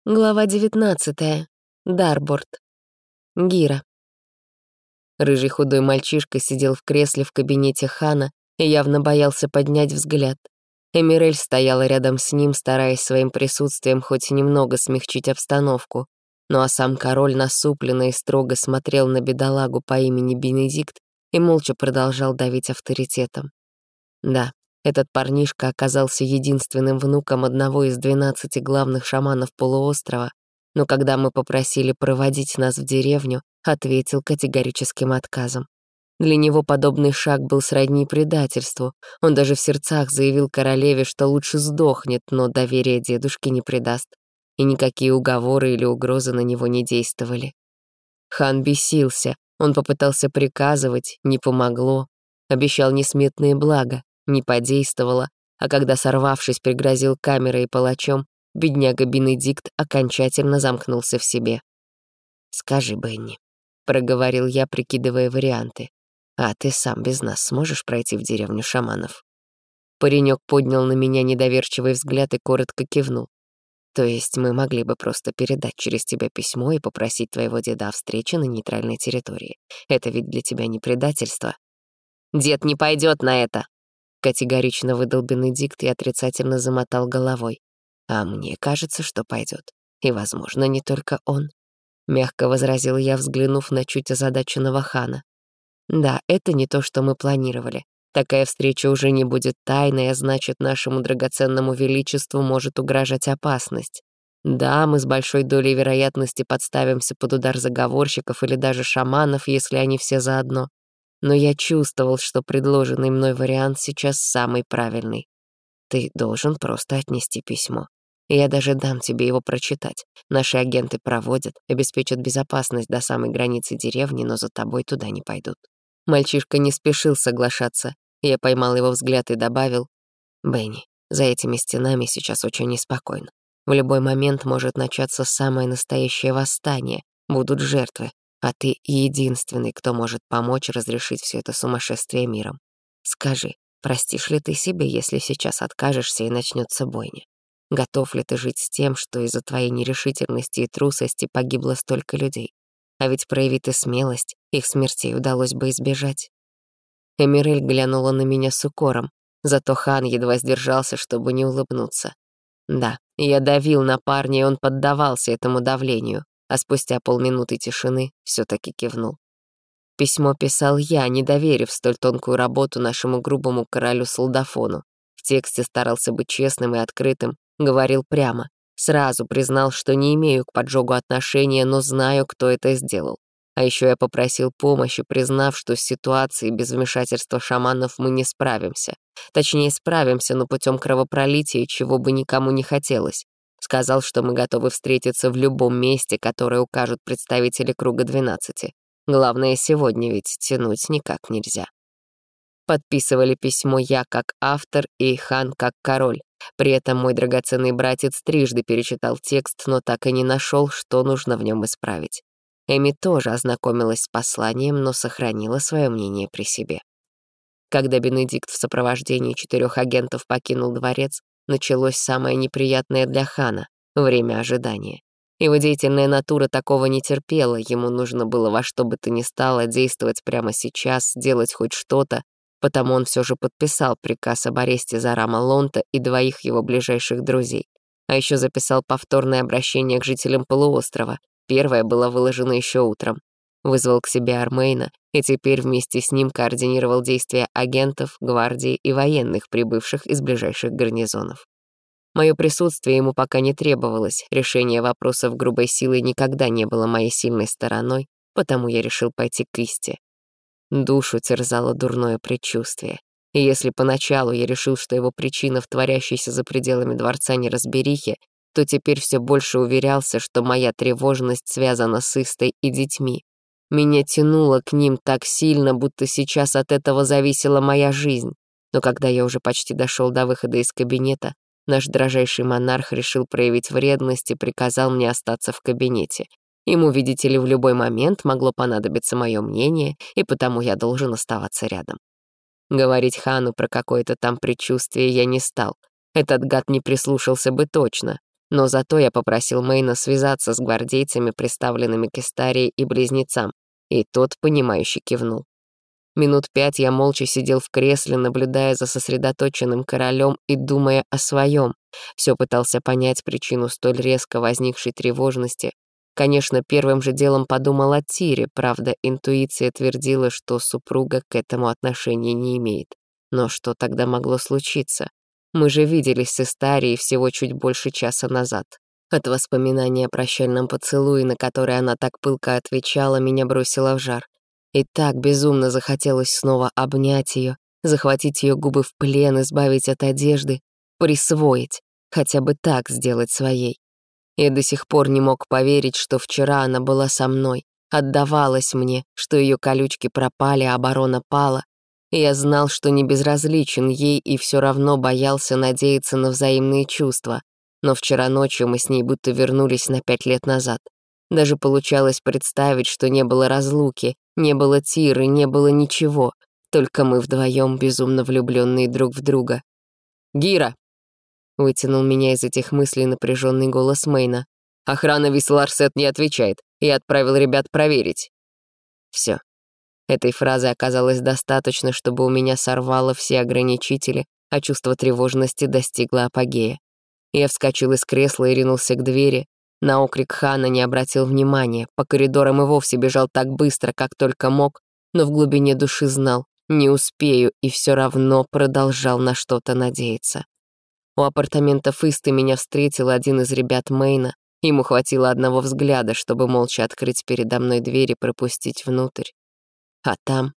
Глава 19. Дарборд. Гира. Рыжий худой мальчишка сидел в кресле в кабинете Хана и явно боялся поднять взгляд. Эмирель стояла рядом с ним, стараясь своим присутствием хоть немного смягчить обстановку. Ну а сам король насупленно и строго смотрел на бедолагу по имени Бенедикт и молча продолжал давить авторитетом. Да, этот парнишка оказался единственным внуком одного из 12 главных шаманов полуострова, но когда мы попросили проводить нас в деревню, ответил категорическим отказом. Для него подобный шаг был сродни предательству. Он даже в сердцах заявил королеве, что лучше сдохнет, но доверие дедушке не предаст. И никакие уговоры или угрозы на него не действовали. Хан бесился, он попытался приказывать, не помогло. Обещал несметные блага, не подействовало, а когда, сорвавшись, пригрозил камерой и палачом, бедняга Бенедикт окончательно замкнулся в себе. «Скажи, Бенни», — проговорил я, прикидывая варианты, «а ты сам без нас сможешь пройти в деревню шаманов?» Паренек поднял на меня недоверчивый взгляд и коротко кивнул. «То есть мы могли бы просто передать через тебя письмо и попросить твоего деда о встрече на нейтральной территории. Это ведь для тебя не предательство?» «Дед не пойдет на это!» — категорично выдал Бенедикт и отрицательно замотал головой. «А мне кажется, что пойдет. И, возможно, не только он», — мягко возразил я, взглянув на чуть озадаченного Хана. «Да, это не то, что мы планировали. Такая встреча уже не будет тайной, а значит, нашему драгоценному величеству может угрожать опасность. Да, мы с большой долей вероятности подставимся под удар заговорщиков или даже шаманов, если они все заодно. Но я чувствовал, что предложенный мной вариант сейчас самый правильный. Ты должен просто отнести письмо. Я даже дам тебе его прочитать. Наши агенты проводят, обеспечат безопасность до самой границы деревни, но за тобой туда не пойдут». Мальчишка не спешил соглашаться. Я поймал его взгляд и добавил: «Бенни, за этими стенами сейчас очень неспокойно. В любой момент может начаться самое настоящее восстание, будут жертвы, а ты единственный, кто может помочь разрешить все это сумасшествие миром. Скажи, простишь ли ты себе, если сейчас откажешься и начнется бойня? Готов ли ты жить с тем, что из-за твоей нерешительности и трусости погибло столько людей? А ведь прояви ты смелость, их смертей удалось бы избежать». Эмирель глянула на меня с укором, зато Хан едва сдержался, чтобы не улыбнуться. Да, я давил на парня, и он поддавался этому давлению, а спустя полминуты тишины все-таки кивнул. Письмо писал я, не доверив столь тонкую работу нашему грубому королю-солдафону. В тексте старался быть честным и открытым, говорил прямо. Сразу признал, что не имею к поджогу отношения, но знаю, кто это сделал. А еще я попросил помощи, признав, что с ситуацией без вмешательства шаманов мы не справимся. Точнее, справимся, но путем кровопролития, чего бы никому не хотелось. Сказал, что мы готовы встретиться в любом месте, которое укажут представители круга 12. Главное, сегодня ведь тянуть никак нельзя. Подписывали письмо я как автор и Хан как король. При этом мой драгоценный братец трижды перечитал текст, но так и не нашел, что нужно в нем исправить. Эми тоже ознакомилась с посланием, но сохранила свое мнение при себе. Когда Бенедикт в сопровождении 4 агентов покинул дворец, началось самое неприятное для Хана — время ожидания. Его деятельная натура такого не терпела, ему нужно было во что бы то ни стало действовать прямо сейчас, делать хоть что-то, потому он все же подписал приказ об аресте Зарама Лонта и 2 его ближайших друзей. А еще записал повторное обращение к жителям полуострова. Первое было выложено еще утром. Вызвал к себе Армейна и теперь вместе с ним координировал действия агентов, гвардии и военных, прибывших из ближайших гарнизонов. Мое присутствие ему пока не требовалось, решение вопросов грубой силой никогда не было моей сильной стороной, потому я решил пойти к Исте. Душу терзало дурное предчувствие. И если поначалу я решил, что его причина в творящейся за пределами дворца неразберихе, то теперь все больше уверялся, что моя тревожность связана с Истой и детьми. Меня тянуло к ним так сильно, будто сейчас от этого зависела моя жизнь. Но когда я уже почти дошел до выхода из кабинета, наш дрожайший монарх решил проявить вредность и приказал мне остаться в кабинете. Ему, видите ли, в любой момент могло понадобиться мое мнение, и потому я должен оставаться рядом. Говорить Хану про какое-то там предчувствие я не стал. Этот гад не прислушался бы точно. Но зато я попросил Мэйна связаться с гвардейцами, приставленными к Истарии и близнецам, и тот, понимающе кивнул. Минут 5 я молча сидел в кресле, наблюдая за сосредоточенным королем и думая о своем. Все пытался понять причину столь резко возникшей тревожности. Конечно, первым же делом подумал о Тире, правда, интуиция твердила, что супруга к этому отношения не имеет. Но что тогда могло случиться? Мы же виделись с Истарией всего чуть больше часа назад. От воспоминания о прощальном поцелуе, на который она так пылко отвечала, меня бросило в жар. И так безумно захотелось снова обнять ее, захватить ее губы в плен, избавить от одежды, присвоить, хотя бы так сделать своей. Я до сих пор не мог поверить, что вчера она была со мной, отдавалась мне, что ее колючки пропали, а оборона пала. И я знал, что не безразличен ей и все равно боялся надеяться на взаимные чувства. Но вчера ночью мы с ней будто вернулись на 5 лет назад. Даже получалось представить, что не было разлуки, не было Тиры, не было ничего, только мы вдвоем безумно влюбленные друг в друга. «Гира!» — вытянул меня из этих мыслей напряженный голос Мэйна. «Охрана Висларсет не отвечает. Я отправил ребят проверить». Все. Этой фразы оказалось достаточно, чтобы у меня сорвало все ограничители, а чувство тревожности достигло апогея. Я вскочил из кресла и ринулся к двери. На окрик Хана не обратил внимания, по коридорам и вовсе бежал так быстро, как только мог, но в глубине души знал, не успею, и все равно продолжал на что-то надеяться. У апартаментов Исты меня встретил один из ребят Мэйна. Ему хватило одного взгляда, чтобы молча открыть передо мной дверь и пропустить внутрь. А там...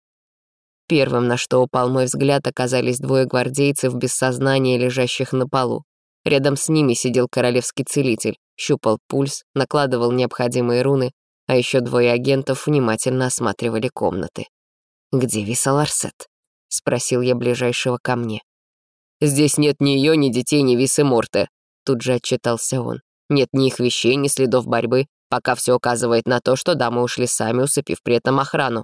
Первым, на что упал мой взгляд, оказались 2 гвардейцев без сознания, лежащих на полу. Рядом с ними сидел королевский целитель, щупал пульс, накладывал необходимые руны, а еще 2 агентов внимательно осматривали комнаты. «Где Висаларсет?» — спросил я ближайшего ко мне. «Здесь нет ни ее, ни детей, ни Висы Морте», — тут же отчитался он. «Нет ни их вещей, ни следов борьбы, пока все указывает на то, что дамы ушли сами, усыпив при этом охрану».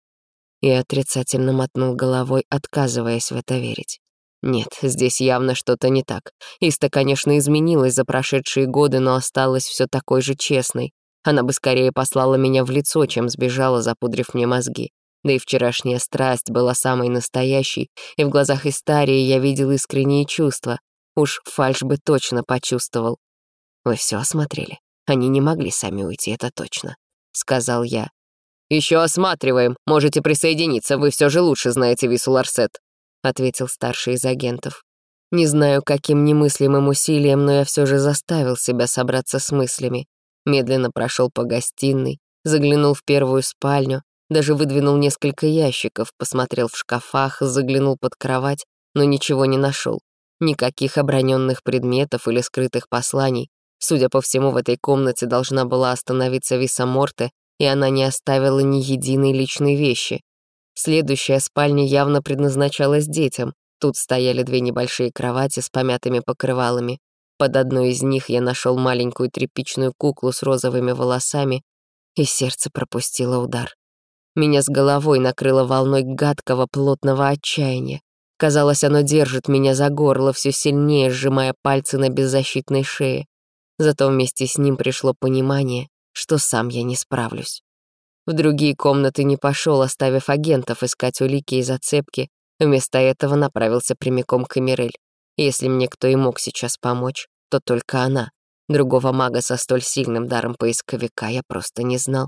И отрицательно мотнул головой, отказываясь в это верить. Нет, здесь явно что-то не так. Иста, конечно, изменилась за прошедшие годы, но осталась все такой же честной. Она бы скорее послала меня в лицо, чем сбежала, запудрив мне мозги. Да и вчерашняя страсть была самой настоящей, и в глазах Истарии я видел искренние чувства. Уж фальшь бы точно почувствовал. «Вы все осмотрели? Они не могли сами уйти, это точно», — сказал я. «Еще осматриваем. Можете присоединиться, вы все же лучше знаете Висуларсет», — ответил старший из агентов. Не знаю, каким немыслимым усилием, но я все же заставил себя собраться с мыслями. Медленно прошел по гостиной, заглянул в первую спальню, даже выдвинул несколько ящиков, посмотрел в шкафах, заглянул под кровать, но ничего не нашел. Никаких оброненных предметов или скрытых посланий. Судя по всему, в этой комнате должна была остановиться Виса Морте, и она не оставила ни единой личной вещи. Следующая спальня явно предназначалась детям. Тут стояли 2 небольшие кровати с помятыми покрывалами. Под одной из них я нашел маленькую тряпичную куклу с розовыми волосами, и сердце пропустило удар. Меня с головой накрыло волной гадкого плотного отчаяния. Казалось, оно держит меня за горло, все сильнее сжимая пальцы на беззащитной шее. Зато вместе с ним пришло понимание, что сам я не справлюсь. В другие комнаты не пошел, оставив агентов искать улики и зацепки. Вместо этого направился прямиком к Эмирель. Если мне кто и мог сейчас помочь, то только она. Другого мага со столь сильным даром поисковика я просто не знал.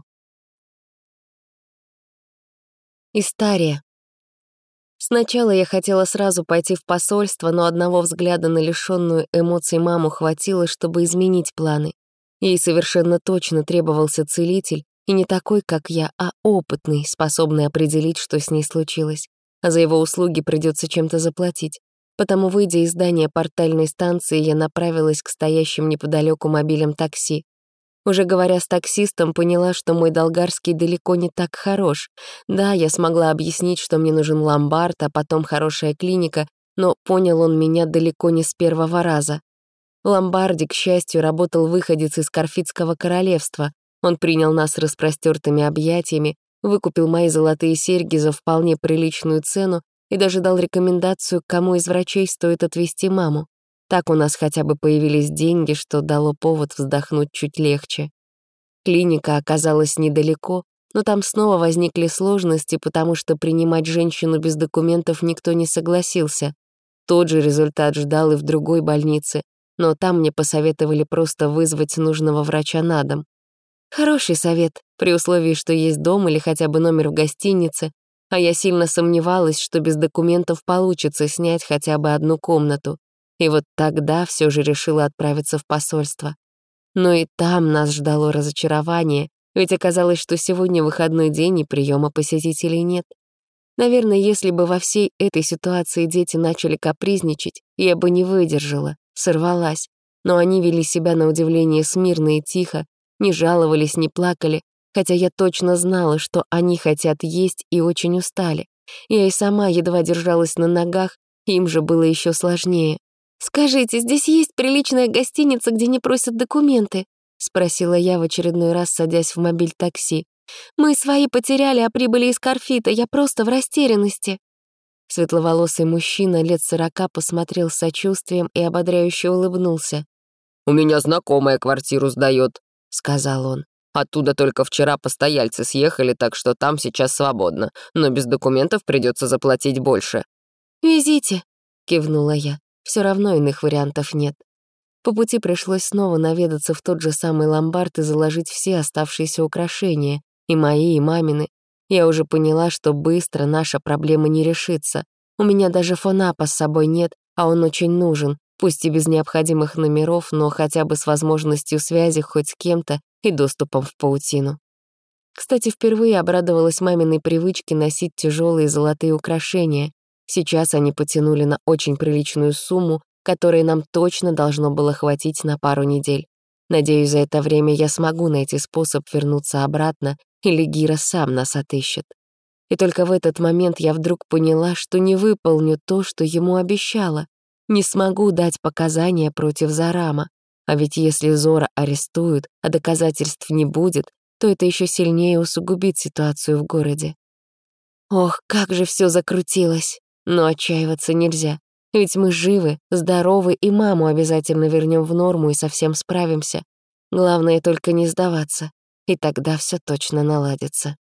Истария. Сначала я хотела сразу пойти в посольство, но одного взгляда на лишённую эмоций маму хватило, чтобы изменить планы. Ей совершенно точно требовался целитель, и не такой, как я, а опытный, способный определить, что с ней случилось. А за его услуги придется чем-то заплатить. Потому, выйдя из здания портальной станции, я направилась к стоящим неподалеку мобилям такси. Уже говоря с таксистом, поняла, что мой долгарский далеко не так хорош. Да, я смогла объяснить, что мне нужен ломбард, а потом хорошая клиника, но понял он меня далеко не с первого раза. В ломбарде, к счастью, работал выходец из Карфитского королевства. Он принял нас распростертыми объятиями, выкупил мои золотые серьги за вполне приличную цену и даже дал рекомендацию, к кому из врачей стоит отвезти маму. Так у нас хотя бы появились деньги, что дало повод вздохнуть чуть легче. Клиника оказалась недалеко, но там снова возникли сложности, потому что принимать женщину без документов никто не согласился. Тот же результат ждал и в другой больнице, но там мне посоветовали просто вызвать нужного врача на дом. Хороший совет, при условии, что есть дом или хотя бы номер в гостинице, а я сильно сомневалась, что без документов получится снять хотя бы одну комнату. И вот тогда все же решила отправиться в посольство. Но и там нас ждало разочарование, ведь оказалось, что сегодня выходной день и приема посетителей нет. Наверное, если бы во всей этой ситуации дети начали капризничать, я бы не выдержала, сорвалась. Но они вели себя на удивление смирно и тихо, не жаловались, не плакали, хотя я точно знала, что они хотят есть и очень устали. Я и сама едва держалась на ногах, им же было еще сложнее. «Скажите, здесь есть приличная гостиница, где не просят документы?» — спросила я в очередной раз, садясь в мобиль такси. «Мы свои потеряли, а прибыли из Корфита, я просто в растерянности». Светловолосый мужчина лет 40 посмотрел с сочувствием и ободряюще улыбнулся. «У меня знакомая квартиру сдаёт», — сказал он. «Оттуда только вчера постояльцы съехали, так что там сейчас свободно, но без документов придется заплатить больше». «Везите», — кивнула я. Все равно иных вариантов нет. По пути пришлось снова наведаться в тот же самый ломбард и заложить все оставшиеся украшения, и мои, и мамины. Я уже поняла, что быстро наша проблема не решится. У меня даже фонапа с собой нет, а он очень нужен, пусть и без необходимых номеров, но хотя бы с возможностью связи хоть с кем-то и доступом в паутину. Кстати, впервые обрадовалась маминой привычке носить тяжелые золотые украшения. Сейчас они потянули на очень приличную сумму, которой нам точно должно было хватить на пару недель. Надеюсь, за это время я смогу найти способ вернуться обратно, или Гира сам нас отыщет. И только в этот момент я вдруг поняла, что не выполню то, что ему обещала. Не смогу дать показания против Зарама. А ведь если Зора арестуют, а доказательств не будет, то это еще сильнее усугубит ситуацию в городе. Ох, как же все закрутилось! Но отчаиваться нельзя. Ведь мы живы, здоровы, и маму обязательно вернем в норму и совсем справимся. Главное только не сдаваться, и тогда все точно наладится.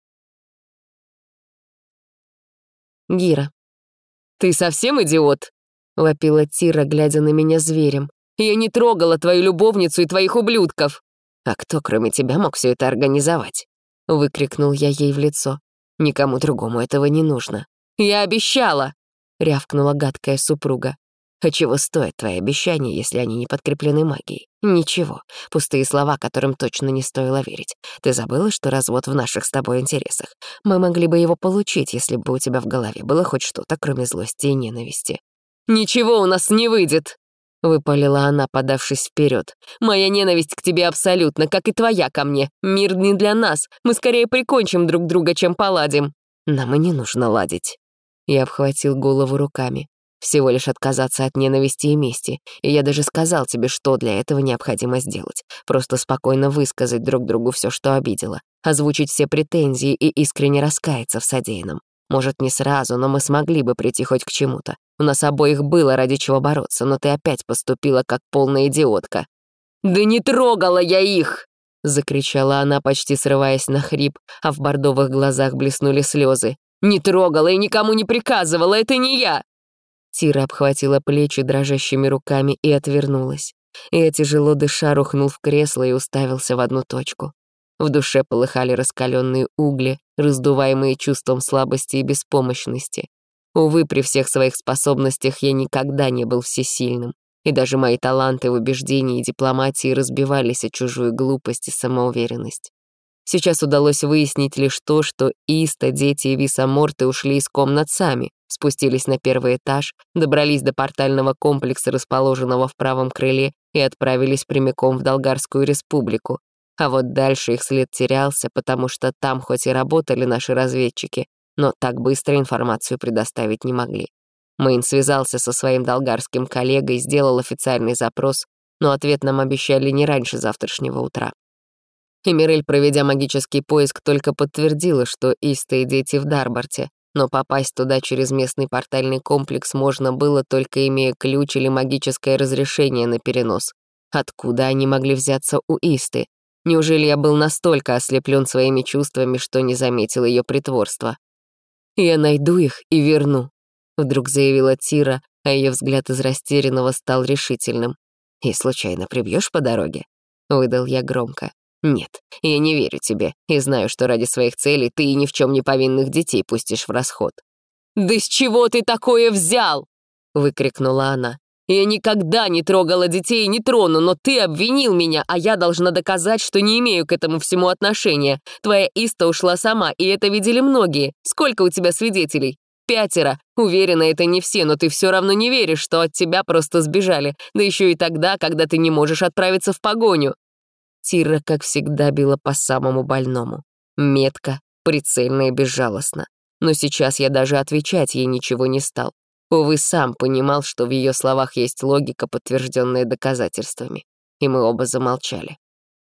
Гира. «Ты совсем идиот?» — вопила Тира, глядя на меня зверем. «Я не трогала твою любовницу и твоих ублюдков!» «А кто, кроме тебя, мог все это организовать?» — выкрикнул я ей в лицо. «Никому другому этого не нужно». «Я обещала!» — рявкнула гадкая супруга. «А чего стоят твои обещания, если они не подкреплены магией? Ничего, пустые слова, которым точно не стоило верить. Ты забыла, что развод в наших с тобой интересах? Мы могли бы его получить, если бы у тебя в голове было хоть что-то, кроме злости и ненависти». «Ничего у нас не выйдет!» — выпалила она, подавшись вперед. «Моя ненависть к тебе абсолютно, как и твоя ко мне. Мир не для нас. Мы скорее прикончим друг друга, чем поладим». «Нам и не нужно ладить». Я обхватил голову руками. «Всего лишь отказаться от ненависти и мести, и я даже сказал тебе, что для этого необходимо сделать. Просто спокойно высказать друг другу все, что обидела, озвучить все претензии и искренне раскаяться в содеянном. Может, не сразу, но мы смогли бы прийти хоть к чему-то. У нас обоих было ради чего бороться, но ты опять поступила как полная идиотка». «Да не трогала я их!» — закричала она, почти срываясь на хрип, а в бордовых глазах блеснули слезы. «Не трогала и никому не приказывала, это не я!» Тира обхватила плечи дрожащими руками и отвернулась. Я, тяжело дыша, рухнул в кресло и уставился в одну точку. В душе полыхали раскаленные угли, раздуваемые чувством слабости и беспомощности. Увы, при всех своих способностях я никогда не был всесильным, и даже мои таланты в убеждении и дипломатии разбивались о чужую глупость и самоуверенность. Сейчас удалось выяснить лишь то, что Иста, дети и Висаморты ушли из комнат сами, спустились на первый этаж, добрались до портального комплекса, расположенного в правом крыле, и отправились прямиком в Долгарскую республику. А вот дальше их след терялся, потому что там хоть и работали наши разведчики, но так быстро информацию предоставить не могли. Мэйн связался со своим долгарским коллегой, сделал официальный запрос, но ответ нам обещали не раньше завтрашнего утра. Эмирель, проведя магический поиск, только подтвердила, что Иста и дети в Дарборте, но попасть туда через местный портальный комплекс можно было, только имея ключ или магическое разрешение на перенос. Откуда они могли взяться у Исты? Неужели я был настолько ослеплен своими чувствами, что не заметил ее притворства? «Я найду их и верну», — вдруг заявила Тира, а ее взгляд из растерянного стал решительным. «И случайно прибьешь по дороге?» — выдал я громко. «Нет, я не верю тебе и знаю, что ради своих целей ты и ни в чем не повинных детей пустишь в расход». «Да с чего ты такое взял?» — выкрикнула она. «Я никогда не трогала детей и не трону, но ты обвинил меня, а я должна доказать, что не имею к этому всему отношения. Твоя Иста ушла сама, и это видели многие. Сколько у тебя свидетелей? 5. Уверена, это не все, но ты все равно не веришь, что от тебя просто сбежали, да еще и тогда, когда ты не можешь отправиться в погоню». Тира, как всегда, била по самому больному. Метко, прицельно и безжалостно. Но сейчас я даже отвечать ей ничего не стал. Увы, сам понимал, что в ее словах есть логика, подтвержденная доказательствами. И мы оба замолчали.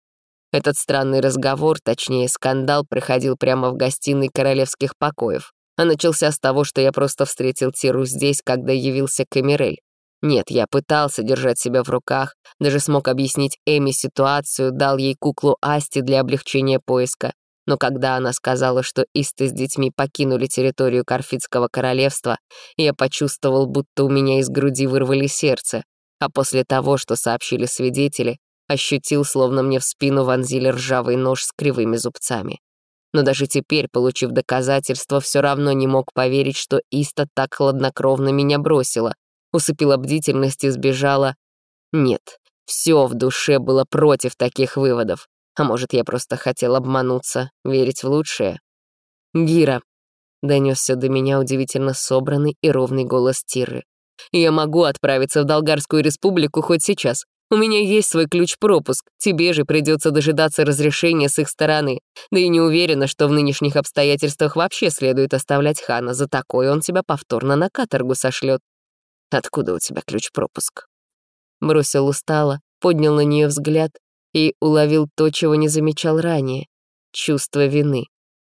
Этот странный разговор, точнее скандал, проходил прямо в гостиной королевских покоев. А начался с того, что я просто встретил Тиру здесь, когда явился Камирель. Нет, я пытался держать себя в руках, даже смог объяснить Эми ситуацию, дал ей куклу Асти для облегчения поиска. Но когда она сказала, что Исты с детьми покинули территорию Карфитского королевства, я почувствовал, будто у меня из груди вырвали сердце, а после того, что сообщили свидетели, ощутил, словно мне в спину вонзили ржавый нож с кривыми зубцами. Но даже теперь, получив доказательства, все равно не мог поверить, что Иста так хладнокровно меня бросила, усыпила бдительность и сбежала. Нет, все в душе было против таких выводов. А может, я просто хотел обмануться, верить в лучшее? «Гира», — донесся до меня удивительно собранный и ровный голос Тиры. «Я могу отправиться в Долгарскую республику хоть сейчас. У меня есть свой ключ-пропуск. Тебе же придется дожидаться разрешения с их стороны. Да и не уверена, что в нынешних обстоятельствах вообще следует оставлять хана. За такое он тебя повторно на каторгу сошлет». «Откуда у тебя ключ-пропуск?» Бросил устало, поднял на нее взгляд и уловил то, чего не замечал ранее — чувство вины.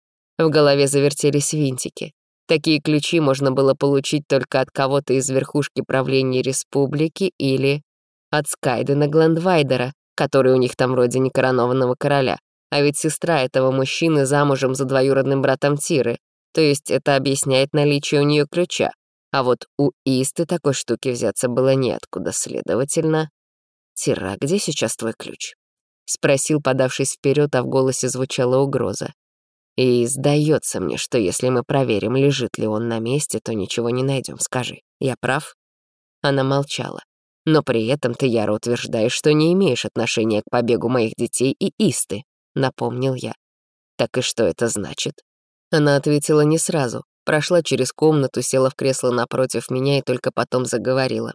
В голове завертелись винтики. Такие ключи можно было получить только от кого-то из верхушки правления республики или от Скайдена Глендвайдера, который у них там вроде некоронованного короля. А ведь сестра этого мужчины замужем за двоюродным братом Тиры, то есть это объясняет наличие у нее ключа. А вот у Исты такой штуки взяться было неоткуда, следовательно... «Тира, где сейчас твой ключ?» — спросил, подавшись вперед, а в голосе звучала угроза. «И сдается мне, что если мы проверим, лежит ли он на месте, то ничего не найдем. Скажи, я прав?» Она молчала. «Но при этом ты яро утверждаешь, что не имеешь отношения к побегу моих детей и Исты», — напомнил я. «Так и что это значит?» Она ответила не сразу, прошла через комнату, села в кресло напротив меня и только потом заговорила.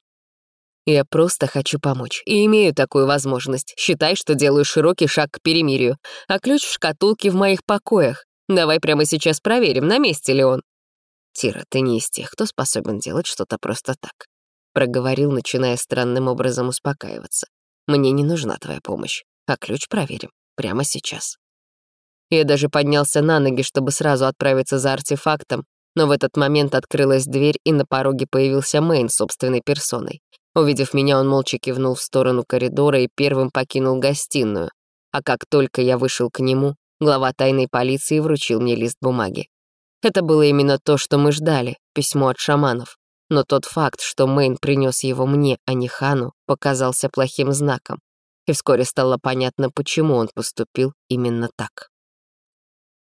«Я просто хочу помочь, и имею такую возможность. Считай, что делаю широкий шаг к перемирию, а ключ в шкатулке в моих покоях. Давай прямо сейчас проверим, на месте ли он». «Тира, ты не из тех, кто способен делать что-то просто так», — проговорил, начиная странным образом успокаиваться. «Мне не нужна твоя помощь, а ключ проверим прямо сейчас». Я даже поднялся на ноги, чтобы сразу отправиться за артефактом, но в этот момент открылась дверь, и на пороге появился Мэйн собственной персоной. Увидев меня, он молча кивнул в сторону коридора и первым покинул гостиную. А как только я вышел к нему, глава тайной полиции вручил мне лист бумаги. Это было именно то, что мы ждали, письмо от шаманов. Но тот факт, что Мэйн принес его мне, а не хану, показался плохим знаком. И вскоре стало понятно, почему он поступил именно так.